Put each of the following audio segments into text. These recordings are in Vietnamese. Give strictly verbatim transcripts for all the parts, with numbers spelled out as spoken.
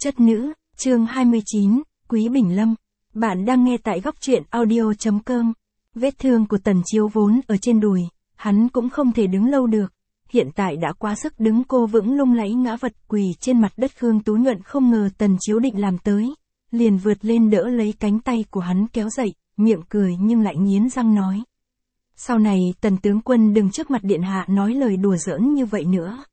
Chất nữ, chương hai mươi chín, Quý Bình Lâm. Bạn đang nghe tại góc truyện audio chấm com. Vết thương của Tần Chiếu vốn ở trên đùi, hắn cũng không thể đứng lâu được. Hiện tại đã quá sức đứng, cô vững lung lẫy ngã vật quỳ trên mặt đất. Khương Tú Nhuận không ngờ Tần Chiếu định làm tới, liền vượt lên đỡ lấy cánh tay của hắn kéo dậy, miệng cười nhưng lại nghiến răng nói. Sau này Tần tướng quân đừng trước mặt điện hạ nói lời đùa giỡn như vậy nữa.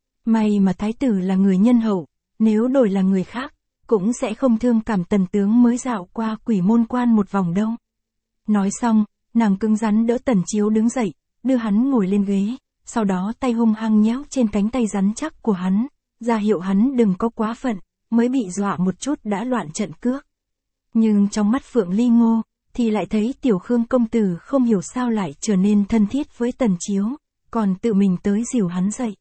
May mà thái tử là người nhân hậu, nếu đổi là người khác, cũng sẽ không thương cảm Tần tướng mới dạo qua Quỷ Môn Quan một vòng đâu. Nói xong, nàng cứng rắn đỡ Tần Chiếu đứng dậy, đưa hắn ngồi lên ghế, sau đó tay hung hăng nhéo trên cánh tay rắn chắc của hắn, ra hiệu hắn đừng có quá phận, mới bị dọa một chút đã loạn trận cước. Nhưng trong mắt Phượng Ly Ngô, thì lại thấy tiểu Khương công tử không hiểu sao lại trở nên thân thiết với Tần Chiếu, còn tự mình tới dìu hắn dậy.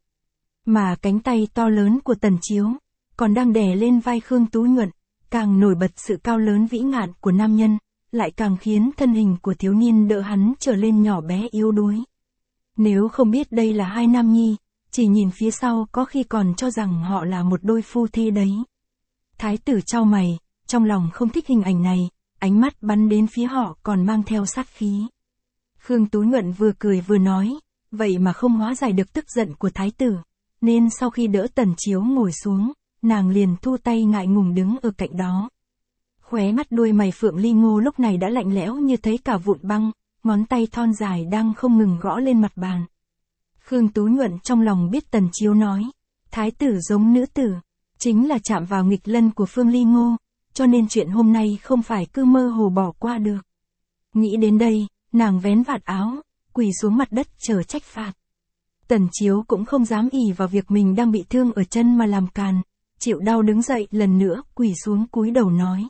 Mà cánh tay to lớn của Tần Chiếu, còn đang đè lên vai Khương Tú Nhuận, càng nổi bật sự cao lớn vĩ ngạn của nam nhân, lại càng khiến thân hình của thiếu niên đỡ hắn trở lên nhỏ bé yếu đuối. Nếu không biết đây là hai nam nhi, chỉ nhìn phía sau có khi còn cho rằng họ là một đôi phu thê đấy. Thái tử chau mày, trong lòng không thích hình ảnh này, ánh mắt bắn đến phía họ còn mang theo sát khí. Khương Tú Nhuận vừa cười vừa nói, vậy mà không hóa giải được tức giận của thái tử, nên sau khi đỡ Tần Chiếu ngồi xuống, nàng liền thu tay ngại ngùng đứng ở cạnh đó. Khóe mắt đuôi mày Phượng Ly Ngô lúc này đã lạnh lẽo như thấy cả vụn băng, ngón tay thon dài đang không ngừng gõ lên mặt bàn. Khương Tú Nhuận trong lòng biết Tần Chiếu nói, thái tử giống nữ tử, chính là chạm vào nghịch lân của Phương Ly Ngô, cho nên chuyện hôm nay không phải cứ mơ hồ bỏ qua được. Nghĩ đến đây, nàng vén vạt áo, quỳ xuống mặt đất chờ trách phạt. Tần Chiếu cũng không dám ỷ vào việc mình đang bị thương ở chân mà làm càn, chịu đau đứng dậy lần nữa quỳ xuống cúi đầu nói.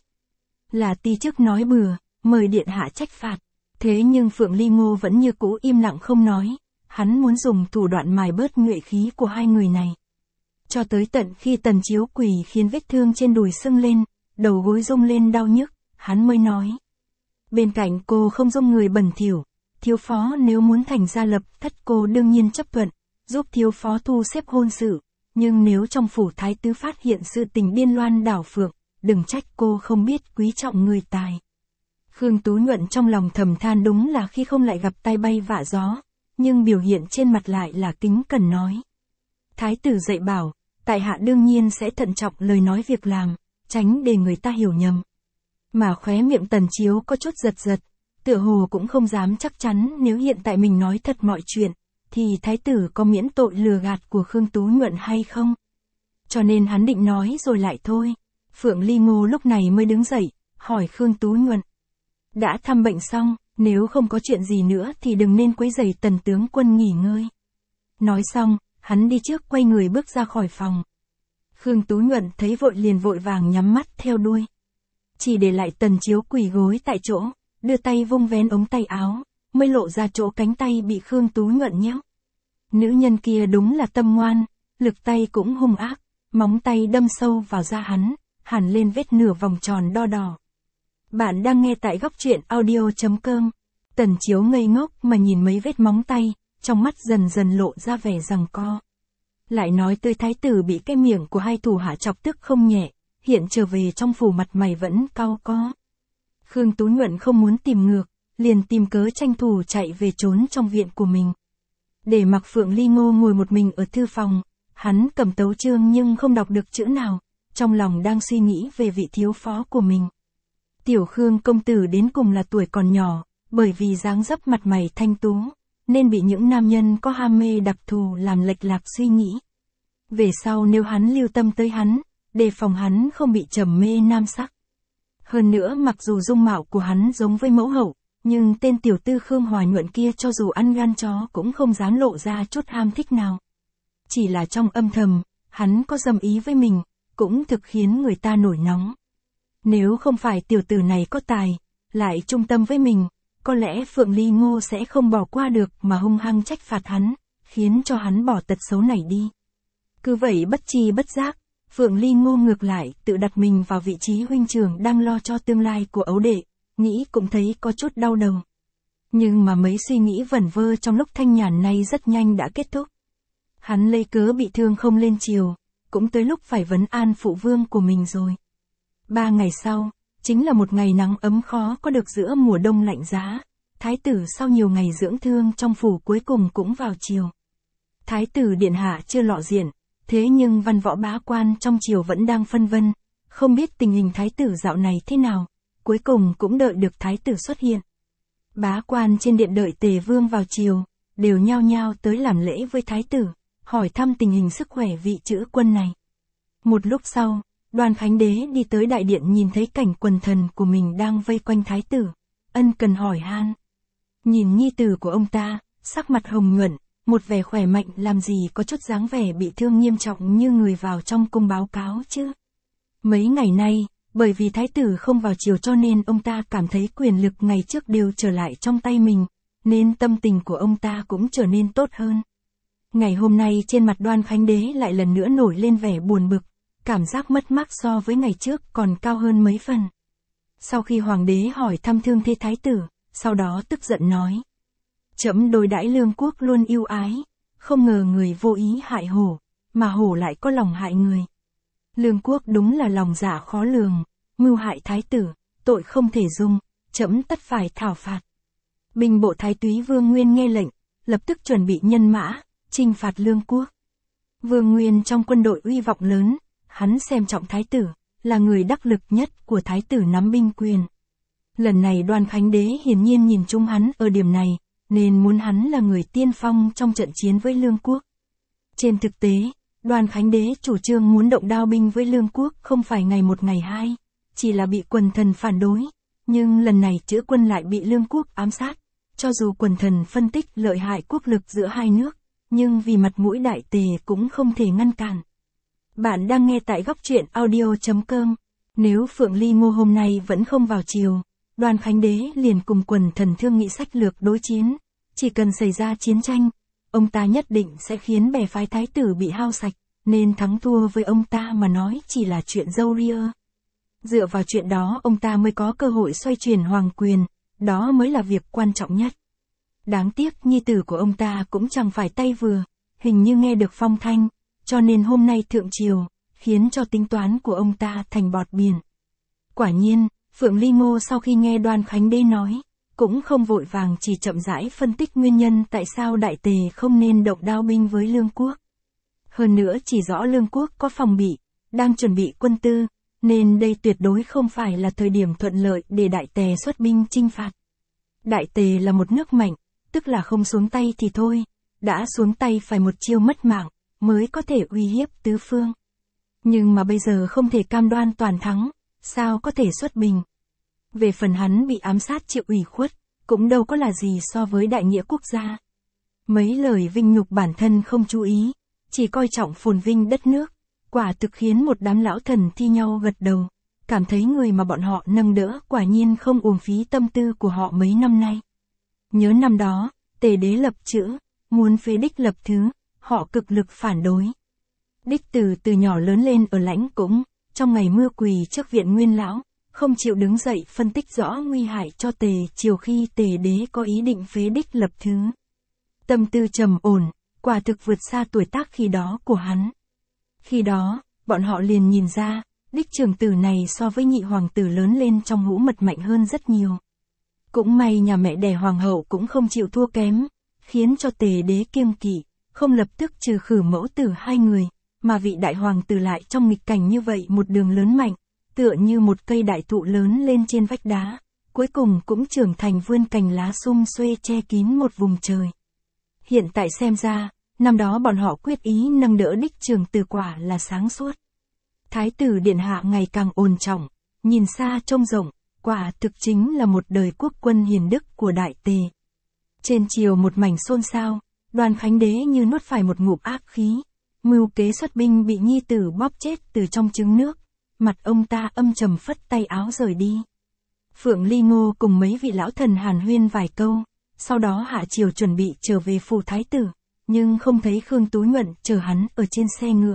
Là ti chức nói bừa, mời điện hạ trách phạt. Thế nhưng Phượng Ly Ngô vẫn như cũ im lặng không nói, hắn muốn dùng thủ đoạn mài bớt nhuệ khí của hai người này. Cho tới tận khi Tần Chiếu quỳ khiến vết thương trên đùi sưng lên, đầu gối rung lên đau nhức, hắn mới nói. Bên cạnh cô không dung người bẩn thỉu, thiếu phó nếu muốn thành gia lập thất cô đương nhiên chấp thuận, giúp thiếu phó thu xếp hôn sự, nhưng nếu trong phủ thái tứ phát hiện sự tình điên loan đảo phượng, đừng trách cô không biết quý trọng người tài. Khương Tú Nhuận trong lòng thầm than đúng là khi không lại gặp tai bay vạ gió, nhưng biểu hiện trên mặt lại là kính cẩn nói. Thái tử dạy bảo, tại hạ đương nhiên sẽ thận trọng lời nói việc làm, tránh để người ta hiểu nhầm. Mà khóe miệng Tần Chiếu có chút giật giật, tựa hồ cũng không dám chắc chắn nếu hiện tại mình nói thật mọi chuyện, thì thái tử có miễn tội lừa gạt của Khương Tú Nhuận hay không? Cho nên hắn định nói rồi lại thôi. Phượng Ly Ngô lúc này mới đứng dậy, hỏi Khương Tú Nhuận. Đã thăm bệnh xong, nếu không có chuyện gì nữa thì đừng nên quấy rầy Tần tướng quân nghỉ ngơi. Nói xong, hắn đi trước quay người bước ra khỏi phòng. Khương Tú Nhuận thấy vội liền vội vàng nhắm mắt theo đuôi. Chỉ để lại Tần Chiếu quỳ gối tại chỗ, đưa tay vung vén ống tay áo, mới lộ ra chỗ cánh tay bị Khương Tú Nhuận nhéo. Nữ nhân kia đúng là tâm ngoan, lực tay cũng hung ác, móng tay đâm sâu vào da hắn, hẳn lên vết nửa vòng tròn đo đỏ. Bạn đang nghe tại góc truyện audio chấm com. Tần Chiếu ngây ngốc mà nhìn mấy vết móng tay, trong mắt dần dần lộ ra vẻ giằng co. Lại nói tới thái tử bị cái miệng của hai thủ hạ chọc tức không nhẹ, hiện trở về trong phủ mặt mày vẫn cau có. Khương Tú Nhuận không muốn tìm ngược, liền tìm cớ tranh thủ chạy về trốn trong viện của mình. Để mặc Phượng Ly Ngô ngồi một mình ở thư phòng, hắn cầm tấu chương nhưng không đọc được chữ nào, trong lòng đang suy nghĩ về vị thiếu phó của mình. Tiểu Khương công tử đến cùng là tuổi còn nhỏ, bởi vì dáng dấp mặt mày thanh tú, nên bị những nam nhân có ham mê đặc thù làm lệch lạc suy nghĩ. Về sau nếu hắn lưu tâm tới hắn, đề phòng hắn không bị trầm mê nam sắc. Hơn nữa mặc dù dung mạo của hắn giống với mẫu hậu, nhưng tên tiểu tư Khương Hòa Nhuận kia cho dù ăn gan chó cũng không dám lộ ra chút ham thích nào. Chỉ là trong âm thầm, hắn có dâm ý với mình, cũng thực khiến người ta nổi nóng. Nếu không phải tiểu tử này có tài, lại trung tâm với mình, có lẽ Phượng Ly Ngô sẽ không bỏ qua được mà hung hăng trách phạt hắn, khiến cho hắn bỏ tật xấu này đi. Cứ vậy bất tri bất giác, Phượng Ly Ngô ngược lại tự đặt mình vào vị trí huynh trưởng đang lo cho tương lai của ấu đệ, nghĩ cũng thấy có chút đau đầu. Nhưng mà mấy suy nghĩ vẩn vơ trong lúc thanh nhàn này rất nhanh đã kết thúc. Hắn lấy cớ bị thương không lên chiều, cũng tới lúc phải vấn an phụ vương của mình rồi. Ba ngày sau, chính là một ngày nắng ấm khó có được giữa mùa đông lạnh giá. Thái tử sau nhiều ngày dưỡng thương trong phủ cuối cùng cũng vào triều. Thái tử điện hạ chưa lộ diện, thế nhưng văn võ bá quan trong triều vẫn đang phân vân, không biết tình hình thái tử dạo này thế nào, cuối cùng cũng đợi được thái tử xuất hiện. Bá quan trên điện đợi Tề Vương vào triều, đều nhao nhao tới làm lễ với thái tử, hỏi thăm tình hình sức khỏe vị chữ quân này. Một lúc sau, Đoan Khánh Đế đi tới đại điện nhìn thấy cảnh quần thần của mình đang vây quanh thái tử, ân cần hỏi han. Nhìn nhi tử của ông ta, sắc mặt hồng nhuận, một vẻ khỏe mạnh làm gì có chút dáng vẻ bị thương nghiêm trọng như người vào trong cung báo cáo chứ. Mấy ngày nay, bởi vì thái tử không vào triều cho nên ông ta cảm thấy quyền lực ngày trước đều trở lại trong tay mình, nên tâm tình của ông ta cũng trở nên tốt hơn. Ngày hôm nay trên mặt Đoan Khánh Đế lại lần nữa nổi lên vẻ buồn bực, cảm giác mất mát so với ngày trước còn cao hơn mấy phần. Sau khi hoàng đế hỏi thăm thương thế thái tử, sau đó tức giận nói. Trẫm đối đãi Lương Quốc luôn yêu ái, không ngờ người vô ý hại hổ, mà hổ lại có lòng hại người. Lương Quốc đúng là lòng dạ khó lường, mưu hại thái tử, tội không thể dung, trẫm tất phải thảo phạt. Binh bộ thái túy Vương Nguyên nghe lệnh, lập tức chuẩn bị nhân mã, chinh phạt Lương Quốc. Vương Nguyên trong quân đội uy vọng lớn, hắn xem trọng thái tử, là người đắc lực nhất của thái tử nắm binh quyền. Lần này Đoan Khánh Đế hiển nhiên nhìn chung hắn ở điểm này, nên muốn hắn là người tiên phong trong trận chiến với Lương Quốc. Trên thực tế, Đoan Khánh Đế chủ trương muốn động đao binh với Lương Quốc không phải ngày một ngày hai, chỉ là bị quần thần phản đối, nhưng lần này chữ quân lại bị Lương Quốc ám sát. Cho dù quần thần phân tích lợi hại quốc lực giữa hai nước, nhưng vì mặt mũi đại tề cũng không thể ngăn cản. Bạn đang nghe tại góc truyện audio chấm com. Nếu Phượng Ly Ngô hôm nay vẫn không vào triều, Đoan Khánh Đế liền cùng quần thần thương nghị sách lược đối chiến. Chỉ cần xảy ra chiến tranh, ông ta nhất định sẽ khiến bè phái thái tử bị hao sạch, nên thắng thua với ông ta mà nói chỉ là chuyện râu ria. Dựa vào chuyện đó ông ta mới có cơ hội xoay chuyển hoàng quyền, đó mới là việc quan trọng nhất. Đáng tiếc nhi tử của ông ta cũng chẳng phải tay vừa, hình như nghe được phong thanh, cho nên hôm nay thượng triều, khiến cho tính toán của ông ta thành bọt biển. Quả nhiên, Phượng Ly Ngô sau khi nghe Đoan Khánh Đế nói, cũng không vội vàng chỉ chậm rãi phân tích nguyên nhân tại sao đại tề không nên động đao binh với Lương Quốc. Hơn nữa chỉ rõ Lương Quốc có phòng bị, đang chuẩn bị quân tư, nên đây tuyệt đối không phải là thời điểm thuận lợi để đại tề xuất binh chinh phạt. Đại tề là một nước mạnh, tức là không xuống tay thì thôi, đã xuống tay phải một chiêu mất mạng, mới có thể uy hiếp tứ phương. Nhưng mà bây giờ không thể cam đoan toàn thắng, sao có thể xuất binh. Về phần hắn bị ám sát chịu ủy khuất, cũng đâu có là gì so với đại nghĩa quốc gia. Mấy lời vinh nhục bản thân không chú ý, chỉ coi trọng phồn vinh đất nước, quả thực khiến một đám lão thần thi nhau gật đầu, cảm thấy người mà bọn họ nâng đỡ quả nhiên không uổng phí tâm tư của họ mấy năm nay. Nhớ năm đó, Tề đế lập chữ, muốn phế Đích Lập Thứ, họ cực lực phản đối. Đích Từ từ nhỏ lớn lên ở Lãnh Cũng, trong ngày mưa quỳ trước viện Nguyên lão, không chịu đứng dậy phân tích rõ nguy hại cho Tề triều khi Tề đế có ý định phế Đích Lập Thứ. Tâm tư trầm ổn, quả thực vượt xa tuổi tác khi đó của hắn. Khi đó, bọn họ liền nhìn ra, Đích trưởng tử này so với nhị hoàng tử lớn lên trong hũ mật mạnh hơn rất nhiều. Cũng may nhà mẹ đẻ hoàng hậu cũng không chịu thua kém, khiến cho Tề đế kiêng kỵ, không lập tức trừ khử mẫu tử hai người, mà vị đại hoàng tử lại trong nghịch cảnh như vậy một đường lớn mạnh, tựa như một cây đại thụ lớn lên trên vách đá, cuối cùng cũng trưởng thành vươn cành lá sum xuê che kín một vùng trời. Hiện tại xem ra, năm đó bọn họ quyết ý nâng đỡ Đích trưởng tử quả là sáng suốt. Thái tử điện hạ ngày càng ổn trọng, nhìn xa trông rộng, quả thực chính là một đời quốc quân hiền đức của đại tề. Trên triều một mảnh xôn xao, Đoan Khánh Đế như nuốt phải một ngụm ác khí, mưu kế xuất binh bị nhi tử bóp chết từ trong trứng nước, mặt ông ta âm trầm phất tay áo rời đi. Phượng Ly Ngô cùng mấy vị lão thần hàn huyên vài câu, sau đó hạ triều chuẩn bị trở về phủ thái tử, nhưng không thấy Khương Tú Nhuận chờ hắn ở trên xe ngựa.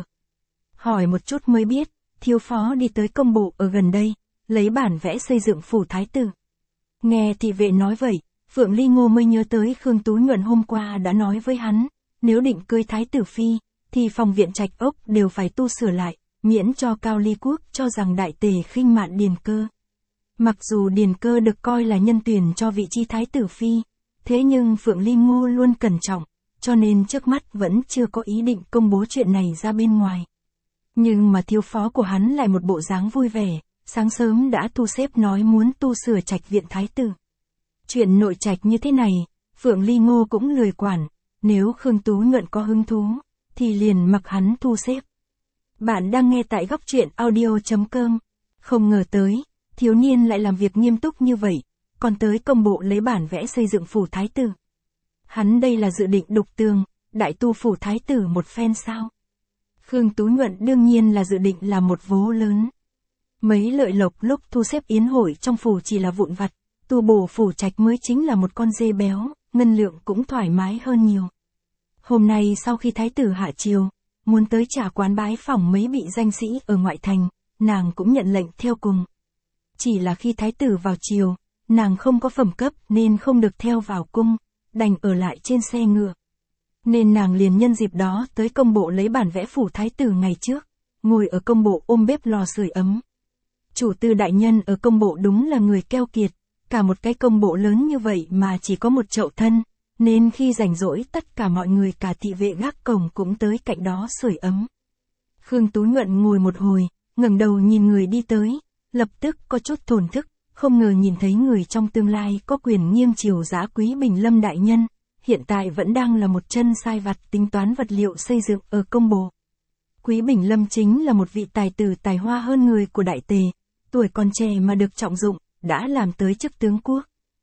Hỏi một chút mới biết, thiếu phó đi tới công bộ ở gần đây, lấy bản vẽ xây dựng phủ thái tử. Nghe thị vệ nói vậy, Phượng Ly Ngô mới nhớ tới Khương Tú Nhuận hôm qua đã nói với hắn, nếu định cưới thái tử phi, thì phòng viện trạch ốc đều phải tu sửa lại, miễn cho Cao Ly Quốc cho rằng đại tề khinh mạn Điền Cơ. Mặc dù Điền Cơ được coi là nhân tuyển cho vị trí thái tử phi, thế nhưng Phượng Ly Ngô luôn cẩn trọng, cho nên trước mắt vẫn chưa có ý định công bố chuyện này ra bên ngoài. Nhưng mà thiếu phó của hắn lại một bộ dáng vui vẻ, sáng sớm đã thu xếp nói muốn tu sửa trạch viện thái tử. Chuyện nội trạch như thế này, Phượng Ly Ngô cũng lười quản, nếu Khương Tú Nhuận có hứng thú, thì liền mặc hắn thu xếp. Bạn đang nghe tại góc truyện audio chấm com. Không ngờ tới, thiếu niên lại làm việc nghiêm túc như vậy, còn tới công bộ lấy bản vẽ xây dựng phủ thái tử. Hắn đây là dự định đục tường, đại tu phủ thái tử một phen sao? Khương Tú Nhuận đương nhiên là dự định là một vố lớn. Mấy lợi lộc lúc thu xếp yến hội trong phủ chỉ là vụn vặt, tu bổ phủ trạch mới chính là một con dê béo, ngân lượng cũng thoải mái hơn nhiều. Hôm nay sau khi thái tử hạ triều, muốn tới trà quán bái phỏng mấy vị danh sĩ ở ngoại thành, nàng cũng nhận lệnh theo cùng. Chỉ là khi thái tử vào triều, nàng không có phẩm cấp nên không được theo vào cung, đành ở lại trên xe ngựa. Nên nàng liền nhân dịp đó tới công bộ lấy bản vẽ phủ thái tử ngày trước, ngồi ở công bộ ôm bếp lò sưởi ấm. Chủ tư đại nhân ở công bộ đúng là người keo kiệt, cả một cái công bộ lớn như vậy mà chỉ có một chậu thân, nên khi rảnh rỗi tất cả mọi người cả thị vệ gác cổng cũng tới cạnh đó sưởi ấm. Khương Tú Nhuận ngồi một hồi, ngẩng đầu nhìn người đi tới, lập tức có chút thổn thức, không ngờ nhìn thấy người trong tương lai có quyền nghiêng triều giã Quý Bình Lâm đại nhân, hiện tại vẫn đang là một chân sai vặt tính toán vật liệu xây dựng ở công bộ. Quý Bình Lâm chính là một vị tài tử tài hoa hơn người của đại tề, tuổi còn trẻ mà được trọng dụng, đã làm tới chức tướng quốc.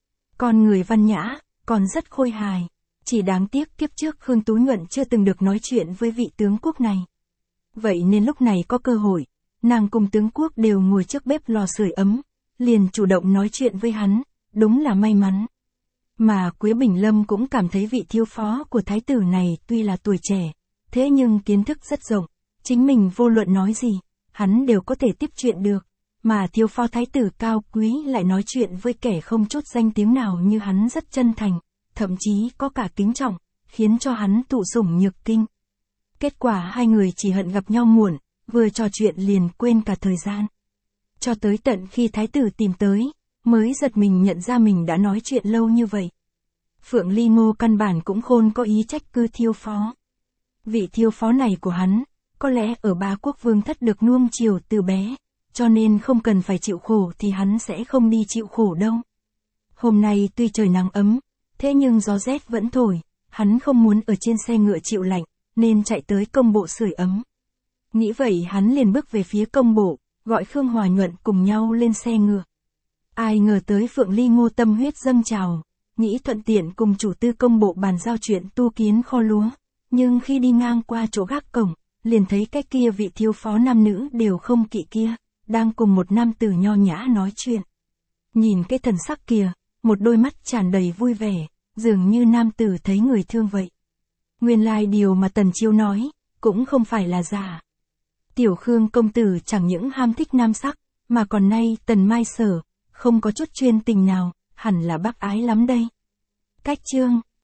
Con người văn nhã, còn rất khôi hài, chỉ đáng tiếc kiếp trước Khương Tú Nhuận chưa từng được nói chuyện với vị tướng quốc này. Vậy nên lúc này có cơ hội, nàng cùng tướng quốc đều ngồi trước bếp lò sưởi ấm, liền chủ động nói chuyện với hắn, đúng là may mắn. Mà Quý Bình Lâm cũng cảm thấy vị thiếu phó của thái tử này tuy là tuổi trẻ, thế nhưng kiến thức rất rộng, chính mình vô luận nói gì, hắn đều có thể tiếp chuyện được, mà thiếu phó thái tử cao quý lại nói chuyện với kẻ không chút danh tiếng nào như hắn rất chân thành, thậm chí có cả kính trọng, khiến cho hắn thụ sủng nhược kinh. Kết quả hai người chỉ hận gặp nhau muộn, vừa trò chuyện liền quên cả thời gian. Cho tới tận khi thái tử tìm tới, mới giật mình nhận ra mình đã nói chuyện lâu như vậy. Phượng Ly Ngô căn bản cũng khôn có ý trách cứ thiếu phó. Vị thiếu phó này của hắn, có lẽ ở Bá Quốc Vương thất được nuông chiều từ bé, cho nên không cần phải chịu khổ thì hắn sẽ không đi chịu khổ đâu. Hôm nay tuy trời nắng ấm, thế nhưng gió rét vẫn thổi, hắn không muốn ở trên xe ngựa chịu lạnh, nên chạy tới công bộ sưởi ấm. Nghĩ vậy hắn liền bước về phía công bộ, gọi Khương Hòa Nhuận cùng nhau lên xe ngựa. Ai ngờ tới Phượng Ly Ngô tâm huyết dâng trào, nghĩ thuận tiện cùng chủ tư công bộ bàn giao chuyện tu kiến kho lúa, nhưng khi đi ngang qua chỗ gác cổng, liền thấy cái kia vị thiếu phó nam nữ đều không kỵ kia, đang cùng một nam tử nho nhã nói chuyện. Nhìn cái thần sắc kia, một đôi mắt tràn đầy vui vẻ, dường như nam tử thấy người thương vậy. Nguyên lai điều mà Tần Chiêu nói, cũng không phải là giả. Tiểu Khương công tử chẳng những ham thích nam sắc, mà còn nay Tần Mai Sở, không có chút chuyên tình nào, hẳn là bác ái lắm đây. Cách chương